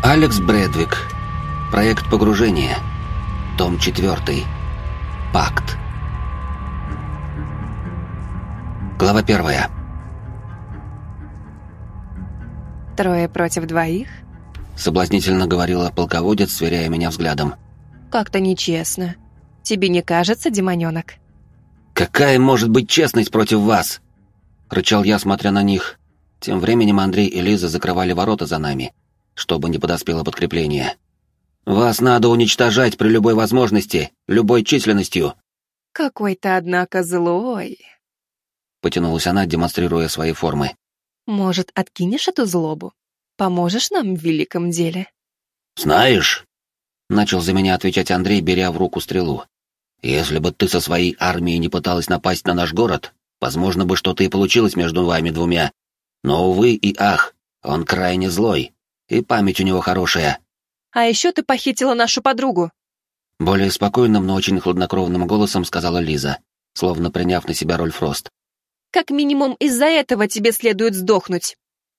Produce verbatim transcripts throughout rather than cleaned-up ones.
Алекс Брэдвик. Проект погружения. Том четвертый. Пакт. Глава первая. Трое против двоих? Соблазнительно говорила полководец, сверяя меня взглядом. Как-то нечестно. Тебе не кажется, демоненок? «Какая может быть честность против вас?» Рычал я, смотря на них. Тем временем Андрей и Лиза закрывали ворота за нами, чтобы не подоспело подкрепление. «Вас надо уничтожать при любой возможности, любой численностью!» Какой ты, однако, злой. Потянулась она, демонстрируя свои формы. Может, откинешь эту злобу? Поможешь нам в великом деле? «Знаешь...» — начал за меня отвечать Андрей, беря в руку стрелу. «Если бы ты со своей армией не пыталась напасть на наш город, возможно бы что-то и получилось между вами двумя. Но, увы и ах, он крайне злой, и память у него хорошая». А еще ты похитила нашу подругу. Более спокойным, но очень хладнокровным голосом сказала Лиза, словно приняв на себя роль Фрост. Как минимум из-за этого тебе следует сдохнуть.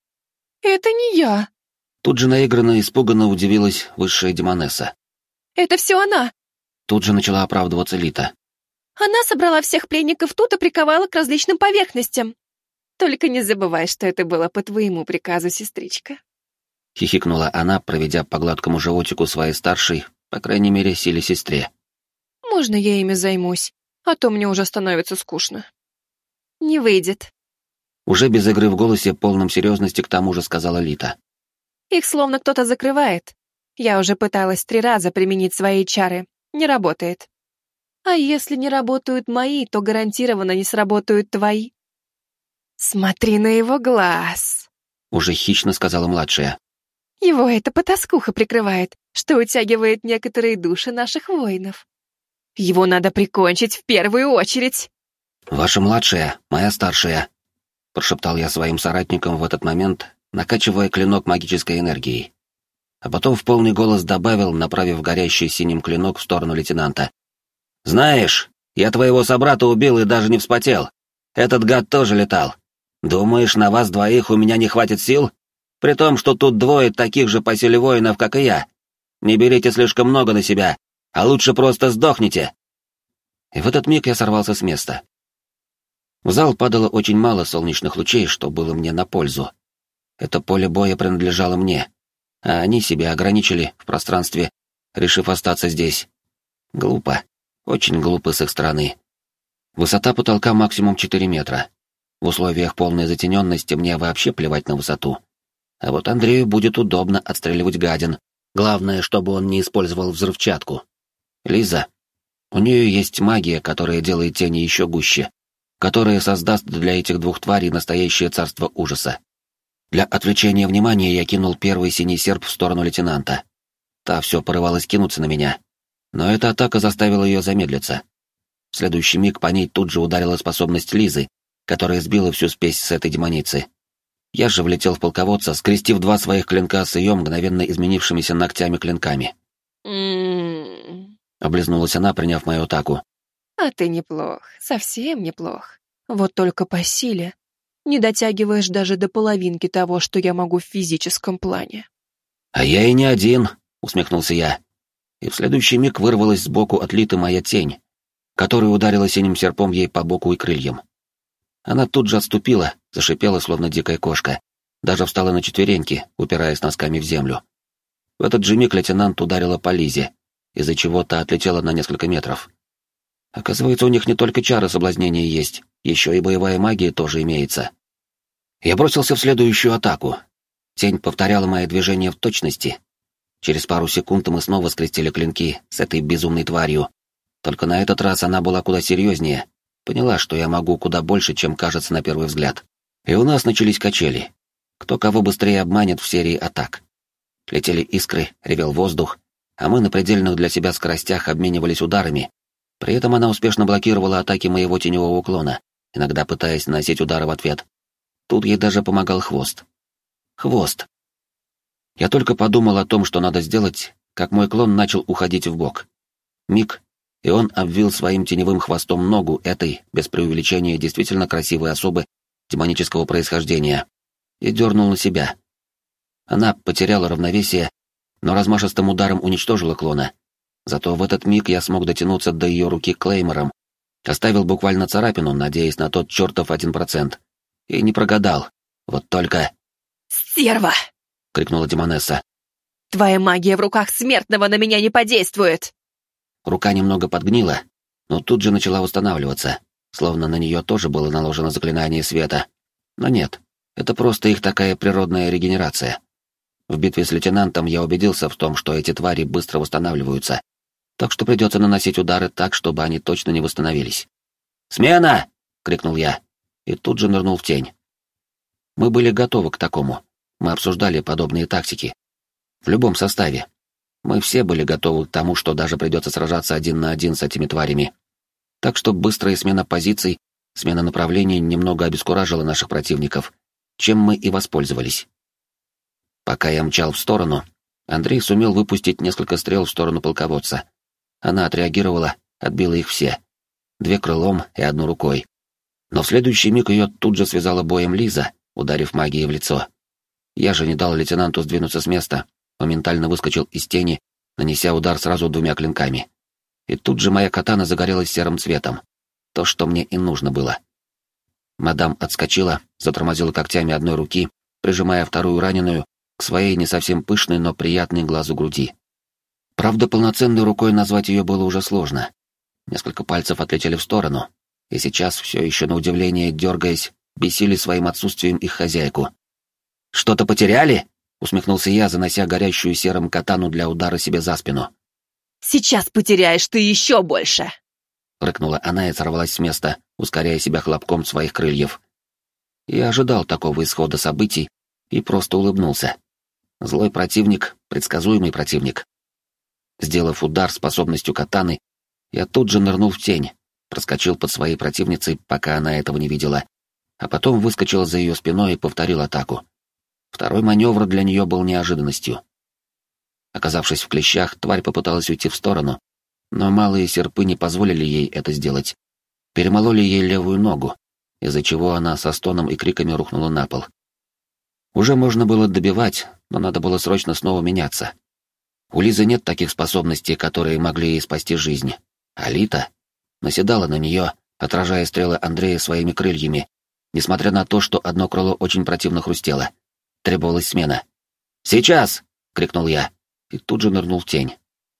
Это не я. Тут же наигранно и испуганно удивилась высшая демонесса. Это все она. Тут же начала оправдываться Лита. Она собрала всех пленников тут и приковала к различным поверхностям. Только не забывай, что это было по твоему приказу, сестричка. Хихикнула она, проведя по гладкому животику своей старшей, по крайней мере, силе сестре. Можно я ими займусь, а то мне уже становится скучно. Не выйдет. Уже без игры в голосе, полном серьезности, к тому же сказала Лита. Их словно кто-то закрывает. Я уже пыталась три раза применить свои чары. Не работает. А если не работают мои, то гарантированно не сработают твои. Смотри на его глаз. Уже хищно сказала младшая. Его эта потаскуха прикрывает, что утягивает некоторые души наших воинов. Его надо прикончить в первую очередь. «Ваша младшая, моя старшая», — прошептал я своим соратникам в этот момент, накачивая клинок магической энергией. А потом в полный голос добавил, направив горящий синим клинок в сторону лейтенанта. «Знаешь, я твоего собрата убил и даже не вспотел. Этот гад тоже летал. Думаешь, на вас двоих у меня не хватит сил? При том, что тут двое таких же по силе воинов, как и я. Не берите слишком много на себя, а лучше просто сдохните». И в этот миг я сорвался с места. В зал падало очень мало солнечных лучей, что было мне на пользу. Это поле боя принадлежало мне, а они себя ограничили в пространстве, решив остаться здесь. Глупо, очень глупо с их стороны. Высота потолка максимум четыре метра. В условиях полной затененности мне вообще плевать на высоту. А вот Андрею будет удобно отстреливать гадин. Главное, чтобы он не использовал взрывчатку. Лиза. У нее есть магия, которая делает тени еще гуще, которая создаст для этих двух тварей настоящее царство ужаса. Для отвлечения внимания я кинул первый синий серп в сторону лейтенанта. Та все порывалась кинуться на меня, но эта атака заставила ее замедлиться. В следующий миг по ней тут же ударила способность Лизы, которая сбила всю спесь с этой демоницы. Я же влетел в полководца, скрестив два своих клинка с ее мгновенно изменившимися ногтями-клинками. М-м-м. Облизнулась она, приняв мою атаку. А ты неплох, совсем неплох. Вот только по силе не дотягиваешь даже до половинки того, что я могу в физическом плане. «А я и не один», — усмехнулся я. И в следующий миг вырвалась сбоку от Литы моя тень, которая ударила синим серпом ей по боку и крыльям. Она тут же отступила, зашипела, словно дикая кошка, даже встала на четвереньки, упираясь носками в землю. В этот же миг лейтенант ударила по Лизе, из-за чего та отлетела на несколько метров. Оказывается, у них не только чары соблазнения есть, еще и боевая магия тоже имеется. Я бросился в следующую атаку. Тень повторяла мои движения в точности. Через пару секунд мы снова скрестили клинки с этой безумной тварью. Только на этот раз она была куда серьезнее. Поняла, что я могу куда больше, чем кажется на первый взгляд. И у нас начались качели. Кто кого быстрее обманет в серии атак. Летели искры, ревел воздух, а мы на предельных для себя скоростях обменивались ударами. При этом она успешно блокировала атаки моего теневого уклона, иногда пытаясь наносить удары в ответ. Тут ей даже помогал хвост. Хвост. Я только подумал о том, что надо сделать, как мой клон начал уходить вбок. Миг, и он обвил своим теневым хвостом ногу этой, без преувеличения, действительно красивой особы демонического происхождения, и дернул на себя. Она потеряла равновесие но размашистым ударом уничтожила клона. Зато в этот миг я смог дотянуться до ее руки клеймором, оставил буквально царапину, надеясь на тот чертов один процент. И не прогадал. Вот только... «Стерва!» — крикнула Демонесса. «Твоя магия в руках смертного на меня не подействует!» Рука немного подгнила, но тут же начала восстанавливаться, словно на нее тоже было наложено заклинание света. Но нет, это просто их такая природная регенерация. В битве с лейтенантом я убедился в том, что эти твари быстро восстанавливаются, так что придется наносить удары так, чтобы они точно не восстановились. «Смена!» — крикнул я, и тут же нырнул в тень. Мы были готовы к такому, мы обсуждали подобные тактики. В любом составе. Мы все были готовы к тому, что даже придется сражаться один на один с этими тварями. Так что быстрая смена позиций, смена направлений немного обескуражила наших противников, чем мы и воспользовались. Пока я мчал в сторону, Андрей сумел выпустить несколько стрел в сторону полководца. Она отреагировала, отбила их все. Две крылом и одну рукой. Но в следующий миг ее тут же связала боем Лиза, ударив магией в лицо. Я же не дал лейтенанту сдвинуться с места, моментально выскочил из тени, нанеся удар сразу двумя клинками. И тут же моя катана загорелась серым цветом. То, что мне и нужно было. Мадам отскочила, затормозила когтями одной руки, прижимая вторую раненую к своей не совсем пышной, но приятной глазу груди. Правда, полноценной рукой назвать ее было уже сложно. Несколько пальцев отлетели в сторону, и сейчас, все еще на удивление дергаясь, бесили своим отсутствием их хозяйку. «Что-то потеряли?» — усмехнулся я, занося горящую серым катану для удара себе за спину. «Сейчас потеряешь ты еще больше!» — рыкнула она и сорвалась с места, ускоряя себя хлопком своих крыльев. Я ожидал такого исхода событий и просто улыбнулся. Злой противник, предсказуемый противник. Сделав удар способностью катаны, я тут же нырнул в тень, проскочил под своей противницей, пока она этого не видела, а потом выскочил за ее спиной и повторил атаку. Второй маневр для нее был неожиданностью. Оказавшись в клещах, тварь попыталась уйти в сторону, но малые серпы не позволили ей это сделать. Перемололи ей левую ногу, из-за чего она со стоном и криками рухнула на пол. Уже можно было добивать, но надо было срочно снова меняться. У Лизы нет таких способностей, которые могли ей спасти жизнь. А Лита наседала на нее, отражая стрелы Андрея своими крыльями, несмотря на то, что одно крыло очень противно хрустело. Требовалась смена. «Сейчас!» — крикнул я, и тут же нырнул в тень.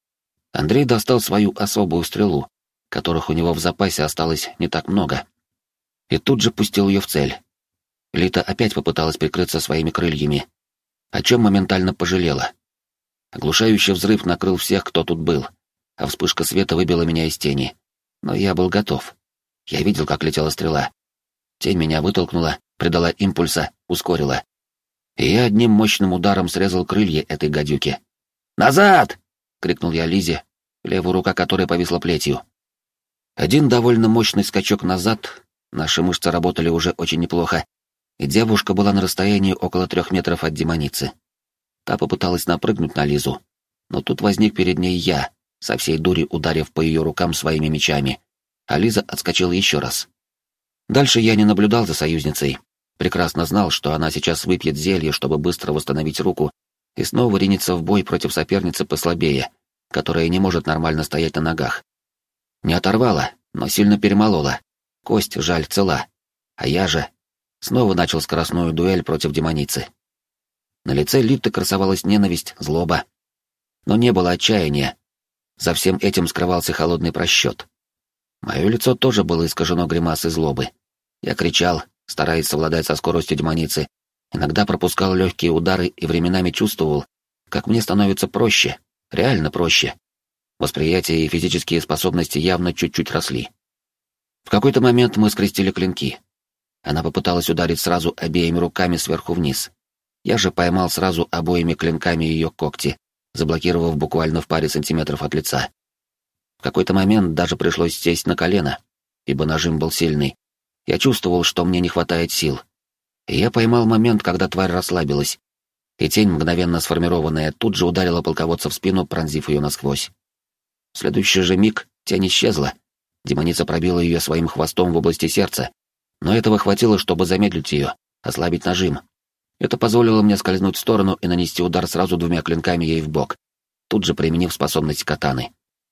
Андрей достал свою особую стрелу, которых у него в запасе осталось не так много, и тут же пустил ее в цель. Лита опять попыталась прикрыться своими крыльями, о чем моментально пожалела. Оглушающий взрыв накрыл всех, кто тут был, а вспышка света выбила меня из тени. Но я был готов. Я видел, как летела стрела. Тень меня вытолкнула, придала импульса, ускорила. И я одним мощным ударом срезал крылья этой гадюки. «Назад!» — крикнул я Лизе, левая рука которой повисла плетью. Один довольно мощный скачок назад, наши мышцы работали уже очень неплохо, и девушка была на расстоянии около трех метров от демоницы. Та попыталась напрыгнуть на Лизу, но тут возник перед ней я, со всей дури ударив по ее рукам своими мечами, а Лиза отскочила еще раз. Дальше я не наблюдал за союзницей, прекрасно знал, что она сейчас выпьет зелье, чтобы быстро восстановить руку, и снова ринется в бой против соперницы послабее, которая не может нормально стоять на ногах. Не оторвала, но сильно перемолола. Кость, жаль, цела. А я же снова начал скоростную дуэль против демоницы. На лице Литы красовалась ненависть, злоба. Но не было отчаяния. За всем этим скрывался холодный просчет. Мое лицо тоже было искажено гримасой злобы. Я кричал, стараясь совладать со скоростью демоницы, иногда пропускал легкие удары и временами чувствовал, как мне становится проще, реально проще. Восприятие и физические способности явно чуть-чуть росли. В какой-то момент мы скрестили клинки. Она попыталась ударить сразу обеими руками сверху вниз. Я же поймал сразу обоими клинками ее когти, заблокировав буквально в паре сантиметров от лица. В какой-то момент даже пришлось сесть на колено, ибо нажим был сильный. Я чувствовал, что мне не хватает сил. И я поймал момент, когда тварь расслабилась, и тень, мгновенно сформированная, тут же ударила полководца в спину, пронзив ее насквозь. В следующий же миг тень исчезла. Демоница пробила ее своим хвостом в области сердца, но этого хватило, чтобы замедлить ее, ослабить нажим. Это позволило мне скользнуть в сторону и нанести удар сразу двумя клинками ей в бок, тут же применив способность катаны.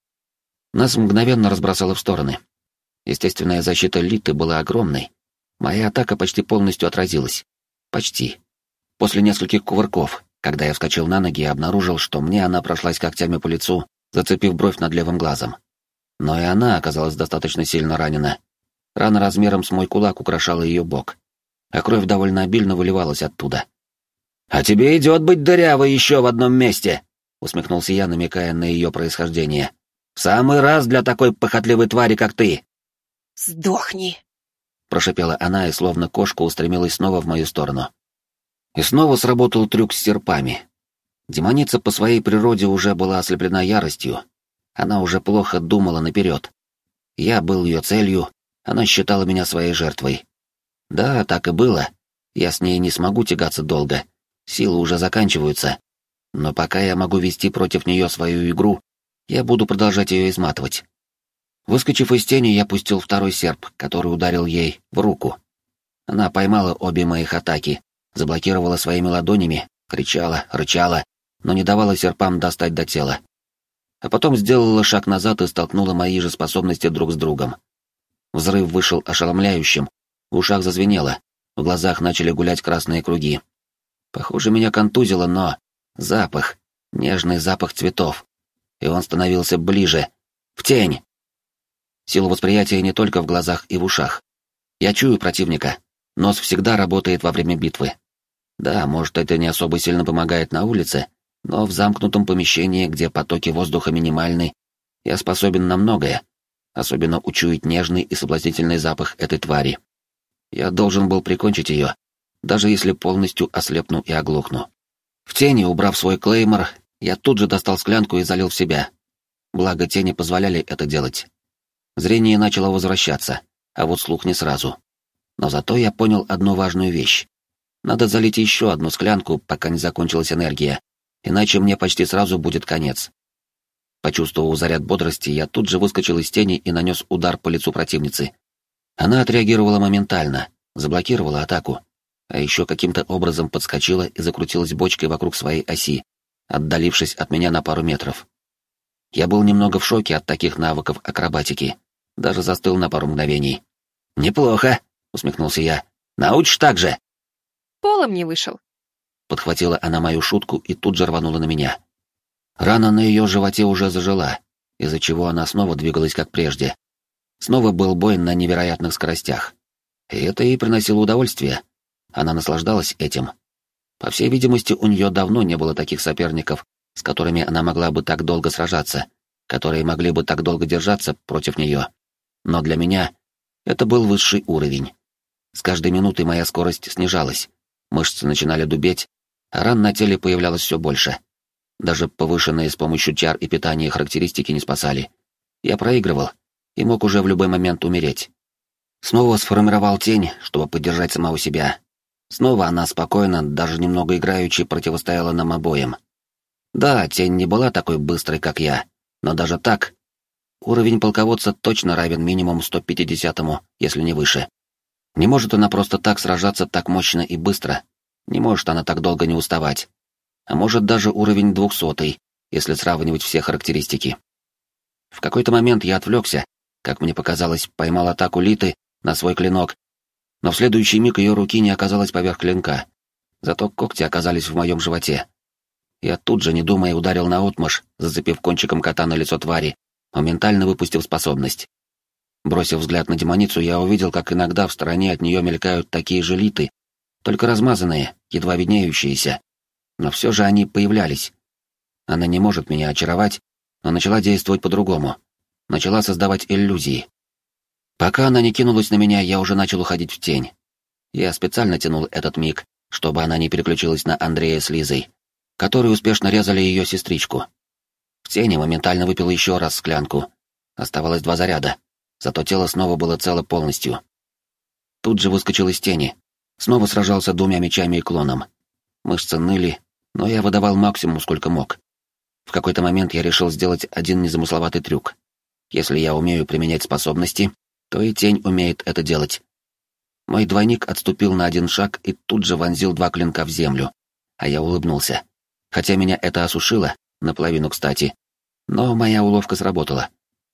Нас мгновенно разбросало в стороны. Естественная защита Литы была огромной. Моя атака почти полностью отразилась. Почти. После нескольких кувырков, когда я вскочил на ноги и обнаружил, что мне она прошлась когтями по лицу, зацепив бровь над левым глазом. Но и она оказалась достаточно сильно ранена. Рана размером с мой кулак украшала ее бок, а кровь довольно обильно выливалась оттуда. «А тебе идет быть дырявой еще в одном месте!» — усмехнулся я, намекая на ее происхождение. «В самый раз для такой похотливой твари, как ты!» «Сдохни!» — прошипела она и словно кошка устремилась снова в мою сторону. И снова сработал трюк с серпами. Демоница по своей природе уже была ослеплена яростью. Она уже плохо думала наперед. Я был ее целью, она считала меня своей жертвой. Да, так и было. Я с ней не смогу тягаться долго. Силы уже заканчиваются. Но пока я могу вести против нее свою игру, я буду продолжать ее изматывать. Выскочив из тени, я пустил второй серп, который ударил ей в руку. Она поймала обе моих атаки, заблокировала своими ладонями, кричала, рычала, но не давала серпам достать до тела. А потом сделала шаг назад и столкнула мои же способности друг с другом. Взрыв вышел ошеломляющим, в ушах зазвенело, в глазах начали гулять красные круги. Похоже, меня контузило, но... Запах, нежный запах цветов. И он становился ближе. В тень! Сила восприятия не только в глазах и в ушах. Я чую противника. Нос всегда работает во время битвы. Да, может, это не особо сильно помогает на улице, но в замкнутом помещении, где потоки воздуха минимальны, я способен на многое, особенно учуять нежный и соблазнительный запах этой твари. Я должен был прикончить ее, даже если полностью ослепну и оглохну. В тени, убрав свой клеймор, я тут же достал склянку и залил в себя. Благо, тени позволяли это делать. Зрение начало возвращаться, а вот слух не сразу. Но зато я понял одну важную вещь. Надо залить еще одну склянку, пока не закончилась энергия, иначе мне почти сразу будет конец. Почувствовав заряд бодрости, я тут же выскочил из тени и нанес удар по лицу противницы. Она отреагировала моментально, заблокировала атаку, а еще каким-то образом подскочила и закрутилась бочкой вокруг своей оси, отдалившись от меня на пару метров. Я был немного в шоке от таких навыков акробатики, даже застыл на пару мгновений. «Неплохо», — усмехнулся я. «Научишь так же?» «Полом не вышел». Подхватила она мою шутку и тут же рванула на меня. Рана на ее животе уже зажила, из-за чего она снова двигалась как прежде. Снова был бой на невероятных скоростях. И это ей приносило удовольствие. Она наслаждалась этим. По всей видимости, у нее давно не было таких соперников, с которыми она могла бы так долго сражаться, которые могли бы так долго держаться против нее. Но для меня это был высший уровень. С каждой минутой моя скорость снижалась, мышцы начинали дубеть, а ран на теле появлялось все больше. Даже повышенные с помощью чар и питания характеристики не спасали. Я проигрывал и мог уже в любой момент умереть. Снова сформировал тень, чтобы поддержать самого себя. Снова она спокойно, даже немного играючи, противостояла нам обоим. Да, тень не была такой быстрой, как я, но даже так... Уровень полководца точно равен минимум сто пятидесятому, если не выше. Не может она просто так сражаться так мощно и быстро. Не может она так долго не уставать. А может даже уровень двухсотый, если сравнивать все характеристики. В какой-то момент я отвлекся, как мне показалось, поймал атаку Литы на свой клинок, но в следующий миг ее руки не оказалось поверх клинка, зато когти оказались в моем животе. Я тут же, не думая, ударил наотмашь, зацепив кончиком кота на лицо твари, моментально выпустив способность. Бросив взгляд на демоницу, я увидел, как иногда в стороне от нее мелькают такие же Литы, только размазанные, едва виднеющиеся. Но все же они появлялись. Она не может меня очаровать, но начала действовать по-другому. Начала создавать иллюзии. Пока она не кинулась на меня, я уже начал уходить в тень. Я специально тянул этот миг, чтобы она не переключилась на Андрея с Лизой, которые успешно резали ее сестричку. В тени моментально выпил еще раз склянку. Оставалось два заряда, зато тело снова было цело полностью. Тут же выскочил из тени. Снова сражался двумя мечами и клоном. Мышцы ныли, но я выдавал максимум, сколько мог. В какой-то момент я решил сделать один незамысловатый трюк. Если я умею применять способности, то и тень умеет это делать. Мой двойник отступил на один шаг и тут же вонзил два клинка в землю, а я улыбнулся. Хотя меня это осушило, наполовину кстати, но моя уловка сработала.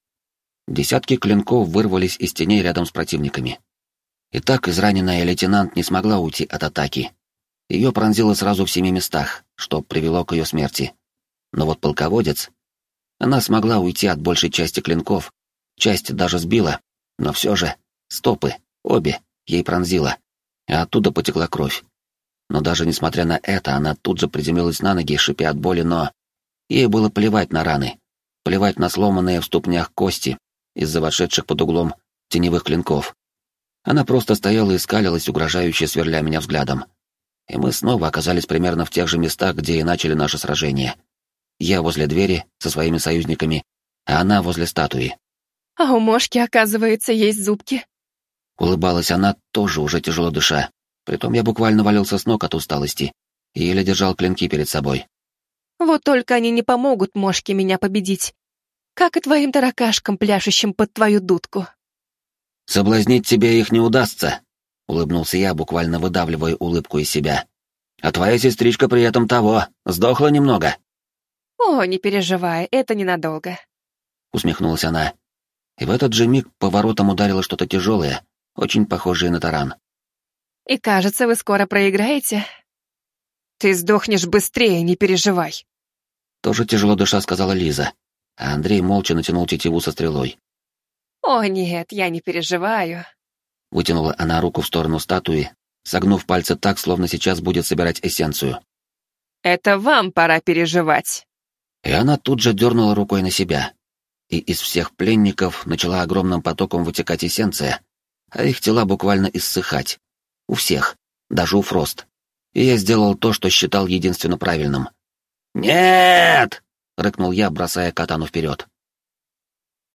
Десятки клинков вырвались из теней рядом с противниками. Итак, израненная лейтенант не смогла уйти от атаки. Ее пронзило сразу в семи местах, что привело к ее смерти. Но вот полководец... Она смогла уйти от большей части клинков, часть даже сбила, но все же стопы, обе, ей пронзило, а оттуда потекла кровь. Но даже несмотря на это, она тут же приземлилась на ноги, шипя от боли, но... Ей было плевать на раны, плевать на сломанные в ступнях кости из-за вошедших под углом теневых клинков. Она просто стояла и скалилась, угрожающе сверля меня взглядом. И мы снова оказались примерно в тех же местах, где и начали наше сражение. Я возле двери со своими союзниками, а она возле статуи. «А у Мошки, оказывается, есть зубки». Улыбалась она, тоже уже тяжело дыша. Притом я буквально валился с ног от усталости и еле держал клинки перед собой. «Вот только они не помогут Мошке меня победить. Как и твоим таракашкам, пляшущим под твою дудку». «Соблазнить тебя их не удастся», — улыбнулся я, буквально выдавливая улыбку из себя. «А твоя сестричка при этом того, сдохла немного». «О, не переживай, это ненадолго», — усмехнулась она. И в этот же миг по воротам ударило что-то тяжелое, очень похожее на таран. «И кажется, вы скоро проиграете». «Ты сдохнешь быстрее, не переживай», — тоже тяжело дыша сказала Лиза, а Андрей молча натянул тетиву со стрелой. «О нет, я не переживаю», — вытянула она руку в сторону статуи, согнув пальцы так, словно сейчас будет собирать эссенцию. «Это вам пора переживать». И она тут же дернула рукой на себя. И из всех пленников начала огромным потоком вытекать эссенция, а их тела буквально иссыхать. У всех, даже у Фрост. И я сделал то, что считал единственно правильным. «Нет!» — рыкнул я, бросая катану вперед.